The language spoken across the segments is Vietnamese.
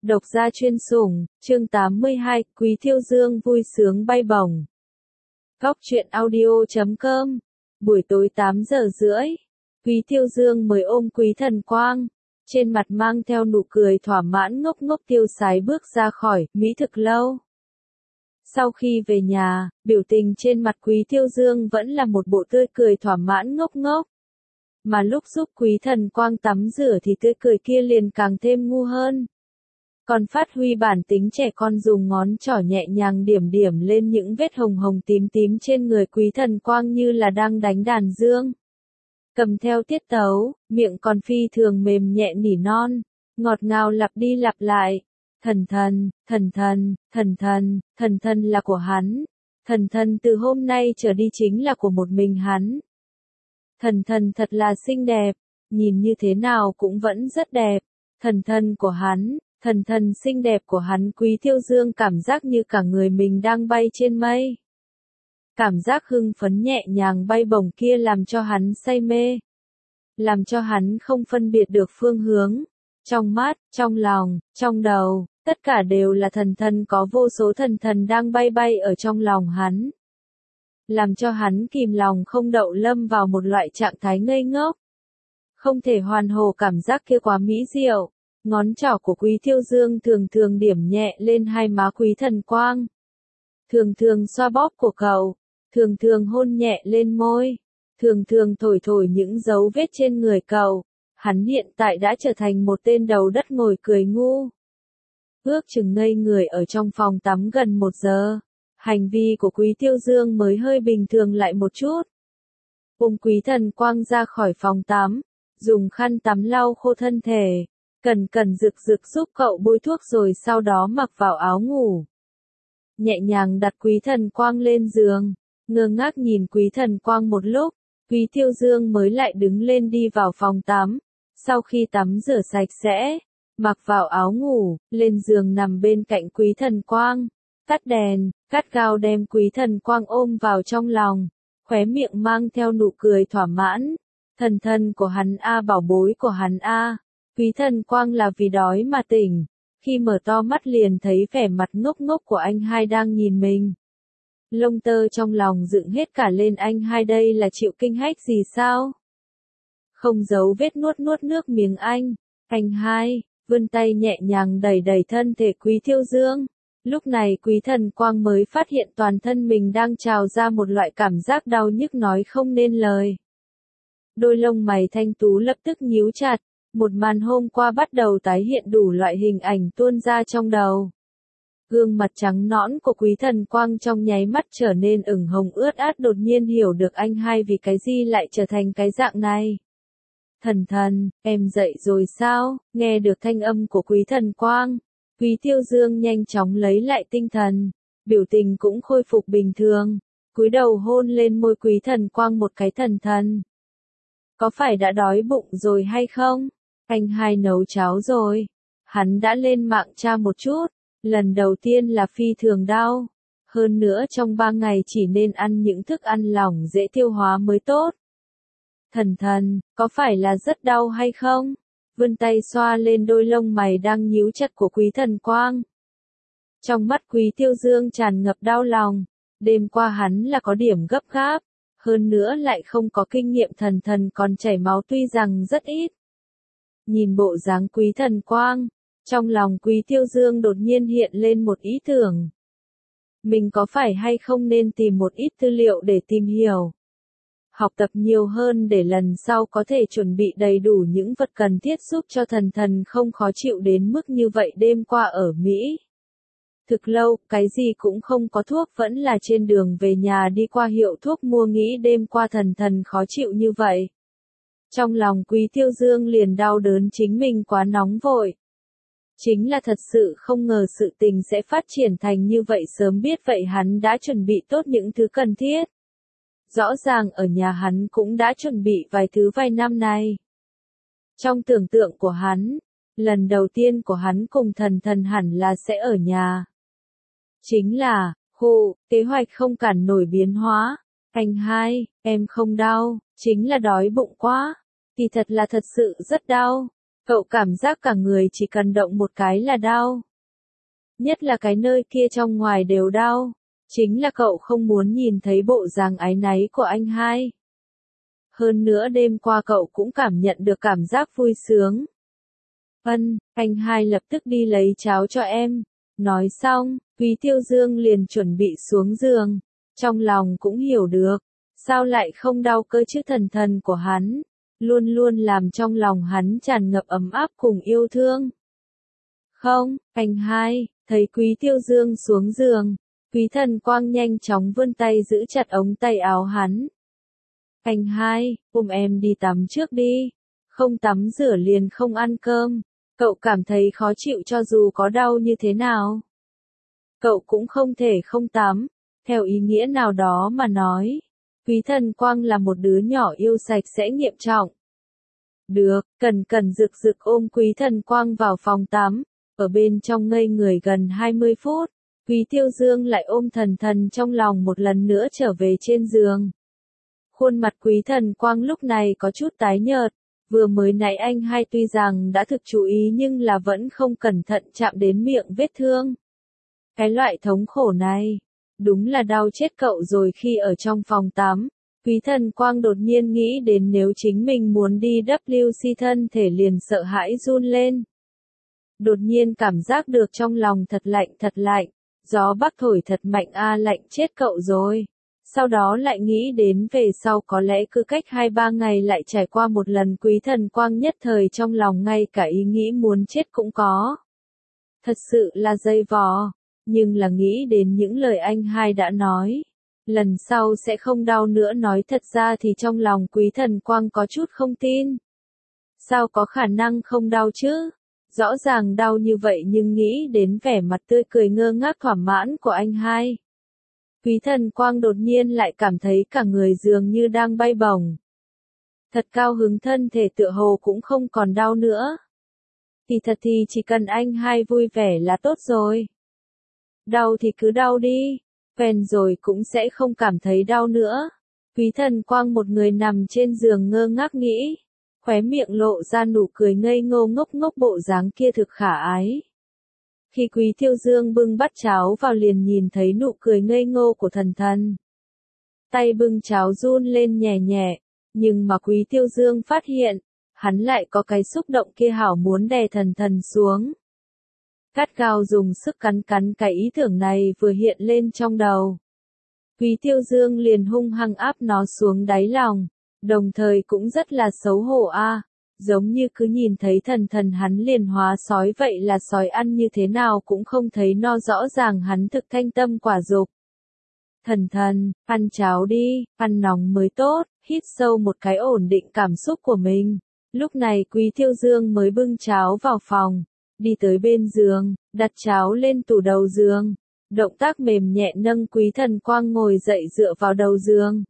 Độc gia chuyên sủng, chương 82, Quý Thiêu Dương vui sướng bay bổng. Góc truyện audio.com. Buổi tối 8 giờ rưỡi, Quý Thiêu Dương mới ôm Quý Thần Quang, trên mặt mang theo nụ cười thỏa mãn ngốc ngốc tiêu sái bước ra khỏi mỹ thực lâu. Sau khi về nhà, biểu tình trên mặt Quý Thiêu Dương vẫn là một bộ tươi cười thỏa mãn ngốc ngốc. Mà lúc giúp Quý Thần Quang tắm rửa thì tươi cười kia liền càng thêm ngu hơn. Còn phát huy bản tính trẻ con, dùng ngón trỏ nhẹ nhàng điểm điểm lên những vết hồng hồng tím tím trên người Quý Thần Quang như là đang đánh đàn dương. Cầm theo tiết tấu, miệng còn phi thường mềm nhẹ nỉ non, ngọt ngào lặp đi lặp lại. Thần thần, thần thần, thần thần, thần thần là của hắn. Thần thần từ hôm nay trở đi chính là của một mình hắn. Thần thần thật là xinh đẹp, nhìn như thế nào cũng vẫn rất đẹp. Thần thần của hắn, thần thần xinh đẹp của hắn. Quý Thiêu Dương cảm giác như cả người mình đang bay trên mây. Cảm giác hưng phấn nhẹ nhàng bay bổng kia làm cho hắn say mê. Làm cho hắn không phân biệt được phương hướng. Trong mắt, trong lòng, trong đầu, tất cả đều là thần thần, có vô số thần thần đang bay bay ở trong lòng hắn. Làm cho hắn kìm lòng không đậu, lâm vào một loại trạng thái ngây ngốc. Không thể hoàn hồ, cảm giác kia quá mỹ diệu. Ngón trỏ của Quý Thiêu Dương thường thường điểm nhẹ lên hai má Quý Thần Quang. Thường thường xoa bóp cổ cậu. Thường thường hôn nhẹ lên môi. Thường thường thổi thổi những dấu vết trên người cậu. Hắn hiện tại đã trở thành một tên đầu đất ngồi cười ngu. Ước chừng ngây người ở trong phòng tắm gần 1 giờ. Hành vi của Quý Thiêu Dương mới hơi bình thường lại một chút. Ôm Quý Thần Quang ra khỏi phòng tắm, dùng khăn tắm lau khô thân thể, cẩn cẩn rực rực giúp cậu bôi thuốc rồi sau đó mặc vào áo ngủ. Nhẹ nhàng đặt Quý Thần Quang lên giường, ngơ ngác nhìn Quý Thần Quang một lúc, Quý Thiêu Dương mới lại đứng lên đi vào phòng tắm. Sau khi tắm rửa sạch sẽ, mặc vào áo ngủ, lên giường nằm bên cạnh Quý Thần Quang. Tắt đèn, gắt gao đem Quý Thần Quang ôm vào trong lòng, khóe miệng mang theo nụ cười thỏa mãn. Thần thần của hắn a, bảo bối của hắn a. Quý Thần Quang là vì đói mà tỉnh, khi mở to mắt liền thấy vẻ mặt ngốc ngốc của anh hai đang nhìn mình. Lông tơ trong lòng dựng hết cả lên, anh hai đây là chịu kinh hách gì sao? Không giấu vết nuốt nuốt nước miếng anh hai, vươn tay nhẹ nhàng đẩy đẩy thân thể Quý Thiêu Dương. Lúc này Quý Thần Quang mới phát hiện toàn thân mình đang trào ra một loại cảm giác đau nhức nói không nên lời. Đôi lông mày thanh tú lập tức nhíu chặt, một màn hôm qua bắt đầu tái hiện, đủ loại hình ảnh tuôn ra trong đầu. Gương mặt trắng nõn của Quý Thần Quang trong nháy mắt trở nên ửng hồng ướt át, đột nhiên hiểu được anh hai vì cái gì lại trở thành cái dạng này. Thần thần, em dậy rồi sao? Nghe được thanh âm của Quý Thần Quang, Quý Thiêu Dương nhanh chóng lấy lại tinh thần, biểu tình cũng khôi phục bình thường, cúi đầu hôn lên môi Quý Thần Quang một cái. Thần thần, có phải đã đói bụng rồi hay không? Anh hai nấu cháo rồi. Hắn đã lên mạng tra một chút, lần đầu tiên là phi thường đau, hơn nữa trong 3 ngày chỉ nên ăn những thức ăn lỏng dễ tiêu hóa mới tốt. Thần thần, có phải là rất đau hay không? Vươn tay xoa lên đôi lông mày đang nhíu chặt của Quý Thần Quang. Trong mắt Quý Thiêu Dương tràn ngập đau lòng, đêm qua hắn là có điểm gấp gáp, hơn nữa lại không có kinh nghiệm, thần thần còn chảy máu tuy rằng rất ít. Nhìn bộ dáng Quý Thần Quang, trong lòng Quý Thiêu Dương đột nhiên hiện lên một ý tưởng. Mình có phải hay không nên tìm một ít tư liệu để tìm hiểu, học tập nhiều hơn để lần sau có thể chuẩn bị đầy đủ những vật cần thiết giúp cho thần thần không khó chịu đến mức như vậy. Đêm qua ở Mỹ thực lâu, cái gì cũng không có thuốc, vẫn là trên đường về nhà đi qua hiệu thuốc mua, nghĩ đêm qua thần thần khó chịu như vậy. Trong lòng Quý Thiêu Dương liền đau đớn chính mình quá nóng vội. Chính là thật sự không ngờ sự tình sẽ phát triển thành như vậy, sớm biết vậy hắn đã chuẩn bị tốt những thứ cần thiết. Rõ ràng ở nhà hắn cũng đã chuẩn bị vài thứ vài năm nay. Trong tưởng tượng của hắn, lần đầu tiên của hắn cùng thần thần hẳn là sẽ ở nhà. Chính là, kế hoạch không cản nổi biến hóa. Anh hai, em không đau, chính là đói bụng quá. Thì thật là thật sự rất đau. Cậu cảm giác cả người chỉ cần động một cái là đau. Nhất là cái nơi kia trong ngoài đều đau. Chính là cậu không muốn nhìn thấy bộ dáng áy náy của anh hai. Hơn nữa đêm qua cậu cũng cảm nhận được cảm giác vui sướng. Anh hai lập tức đi lấy cháo cho em. Nói xong, Quý Tiêu Dương liền chuẩn bị xuống giường. Trong lòng cũng hiểu được, sao lại không đau cơ chứ, thần thần của hắn, luôn luôn làm trong lòng hắn tràn ngập ấm áp cùng yêu thương. Không, anh hai, thấy Quý Tiêu Dương xuống giường, Quý Thần Quang nhanh chóng vươn tay giữ chặt ống tay áo hắn. Anh hai, ôm em đi tắm trước đi, không tắm rửa liền không ăn cơm, cậu cảm thấy khó chịu cho dù có đau như thế nào. Cậu cũng không thể không tắm, theo ý nghĩa nào đó mà nói. Quý Thần Quang là một đứa nhỏ yêu sạch sẽ nghiêm trọng. Được, Cần rực rực ôm Quý Thần Quang vào phòng tắm, ở bên trong ngây người gần 20 phút, Quý Tiêu Dương lại ôm Thần Thần trong lòng một lần nữa trở về trên giường. Khuôn mặt Quý Thần Quang lúc này có chút tái nhợt, vừa mới nãy anh hai tuy rằng đã thực chú ý nhưng là vẫn không cẩn thận chạm đến miệng vết thương. Cái loại thống khổ này, đúng là đau chết cậu rồi. Khi ở trong phòng tắm, Quý Thần Quang đột nhiên nghĩ đến nếu chính mình muốn đi WC thân thể liền sợ hãi run lên. Đột nhiên cảm giác được trong lòng thật lạnh, gió bắc thổi thật mạnh lạnh chết cậu rồi. Sau đó lại nghĩ đến về sau có lẽ cứ cách 2-3 ngày lại trải qua một lần. Quý Thần Quang nhất thời trong lòng ngay cả ý nghĩ muốn chết cũng có. Thật sự là dây vò. Nhưng là nghĩ đến những lời anh hai đã nói, lần sau sẽ không đau nữa. Nói thật ra thì trong lòng Quý Thần Quang có chút không tin. Sao có khả năng không đau chứ? Rõ ràng đau như vậy nhưng nghĩ đến vẻ mặt tươi cười ngơ ngác thỏa mãn của anh hai. Quý Thần Quang đột nhiên lại cảm thấy cả người dường như đang bay bổng. Thật cao hứng, thân thể tựa hồ cũng không còn đau nữa. Thì thật thì chỉ cần anh hai vui vẻ là tốt rồi. Đau thì cứ đau đi, quen rồi cũng sẽ không cảm thấy đau nữa. Quý Thần Quang một người nằm trên giường ngơ ngác nghĩ, khóe miệng lộ ra nụ cười ngây ngô ngốc ngốc, bộ dáng kia thực khả ái. Khi Quý Tiêu Dương bưng bát cháo vào liền nhìn thấy nụ cười ngây ngô của Thần Thần. Tay bưng cháo run lên nhẹ nhẹ, nhưng mà Quý Tiêu Dương phát hiện, hắn lại có cái xúc động kia hảo muốn đè Thần Thần xuống. Gắt gao dùng sức cắn cái ý tưởng này vừa hiện lên trong đầu. Quý Tiêu Dương liền hung hăng áp nó xuống đáy lòng, đồng thời cũng rất là xấu hổ giống như cứ nhìn thấy Thần Thần hắn liền hóa sói vậy, là sói ăn như thế nào cũng không thấy no, rõ ràng hắn thực thanh tâm quả dục. Thần Thần, ăn cháo đi, ăn nóng mới tốt, hít sâu một cái ổn định cảm xúc của mình. Lúc này Quý Tiêu Dương mới bưng cháo vào phòng, đi tới bên giường, đặt cháo lên tủ đầu giường. Động tác mềm nhẹ nâng Quý Thần Quang ngồi dậy dựa vào đầu giường.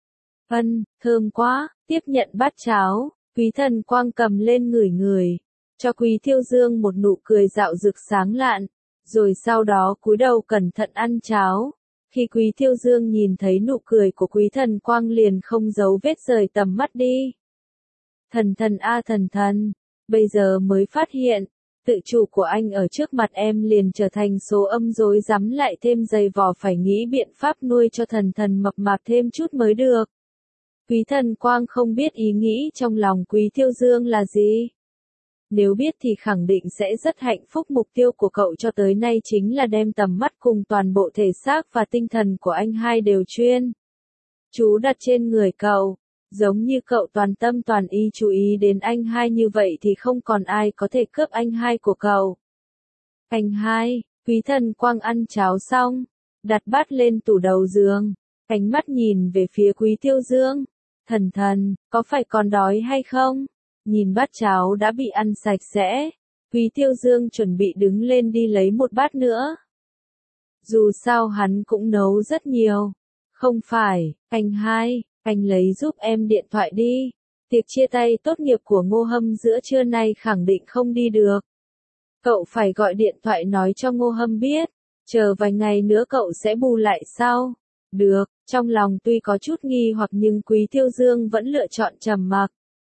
Thơm quá, tiếp nhận bát cháo, Quý Thần Quang cầm lên ngửi ngửi, cho Quý Tiêu Dương một nụ cười dạo rực sáng lạn, rồi sau đó cúi đầu cẩn thận ăn cháo. Khi Quý Tiêu Dương nhìn thấy nụ cười của Quý Thần Quang liền không giấu vết rời tầm mắt đi. Thần Thần, bây giờ mới phát hiện, tự chủ của anh ở trước mặt em liền trở thành số âm rối rắm, lại thêm dày vò, phải nghĩ biện pháp nuôi cho Thần Thần mập mạp thêm chút mới được. Quý Thần Quang không biết ý nghĩ trong lòng Quý Tiêu Dương là gì. Nếu biết thì khẳng định sẽ rất hạnh phúc. Mục tiêu của cậu cho tới nay chính là đem tầm mắt cùng toàn bộ thể xác và tinh thần của anh hai đều chuyên chú đặt trên người cậu. Giống như cậu toàn tâm toàn ý chú ý đến anh hai như vậy thì không còn ai có thể cướp anh hai của cậu. Anh hai, Quý Thần Quang ăn cháo xong, đặt bát lên tủ đầu giường, ánh mắt nhìn về phía Quý Tiêu Dương. Thần Thần, có phải còn đói hay không? Nhìn bát cháo đã bị ăn sạch sẽ, Quý Tiêu Dương chuẩn bị đứng lên đi lấy một bát nữa. Dù sao hắn cũng nấu rất nhiều. Không phải, anh hai, anh lấy giúp em điện thoại đi. Tiệc chia tay tốt nghiệp của Ngô Hâm giữa trưa nay khẳng định không đi được. Cậu phải gọi điện thoại nói cho Ngô Hâm biết, chờ vài ngày nữa cậu sẽ bù lại sau. Được, trong lòng tuy có chút nghi hoặc nhưng Quý Tiêu Dương vẫn lựa chọn trầm mặc.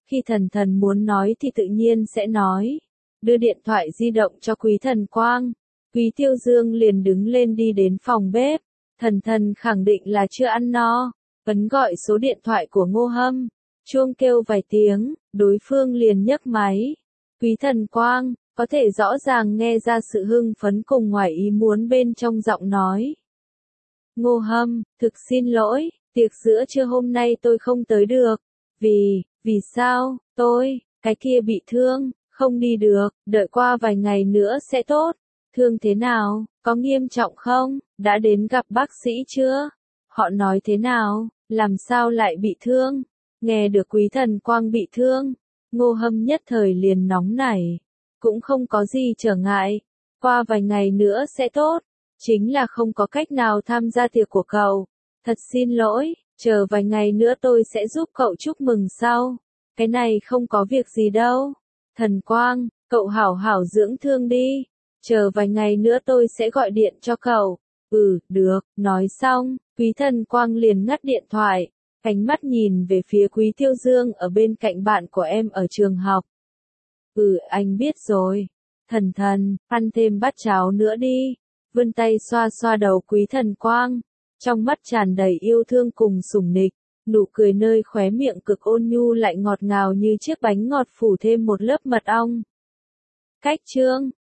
Khi thần thần muốn nói thì tự nhiên sẽ nói. Đưa điện thoại di động cho Quý Thần Quang. Quý Tiêu Dương liền đứng lên đi đến phòng bếp. Thần thần khẳng định là chưa ăn no. Ấn gọi số điện thoại của Ngô Hâm. Chuông kêu vài tiếng, đối phương liền nhấc máy. Quý Thần Quang, có thể rõ ràng nghe ra sự hưng phấn cùng ngoài ý muốn bên trong giọng nói. Ngô Hâm, thực xin lỗi, tiệc giữa trưa hôm nay tôi không tới được. Vì sao, cái kia bị thương, không đi được, đợi qua vài ngày nữa sẽ tốt. Thương thế nào, có nghiêm trọng không, đã đến gặp bác sĩ chưa? Họ nói thế nào, làm sao lại bị thương? Nghe được Quý Thần Quang bị thương, Ngô Hâm nhất thời liền nóng nảy. Cũng không có gì trở ngại, qua vài ngày nữa sẽ tốt. Chính là không có cách nào tham gia tiệc của cậu. Thật xin lỗi, chờ vài ngày nữa tôi sẽ giúp cậu chúc mừng sau. Cái này không có việc gì đâu. Thần Quang, cậu hảo hảo dưỡng thương đi. Chờ vài ngày nữa tôi sẽ gọi điện cho cậu. Được, nói xong, Quý Thần Quang liền ngắt điện thoại. Ánh mắt nhìn về phía Quý Tiêu Dương ở bên cạnh bạn của em ở trường học. Anh biết rồi. Thần thần, ăn thêm bát cháo nữa đi. Vươn tay xoa xoa đầu Quý Thần Quang. Trong mắt tràn đầy yêu thương cùng sủng nịch. Nụ cười nơi khóe miệng cực ôn nhu lại ngọt ngào như chiếc bánh ngọt phủ thêm một lớp mật ong. Cách chương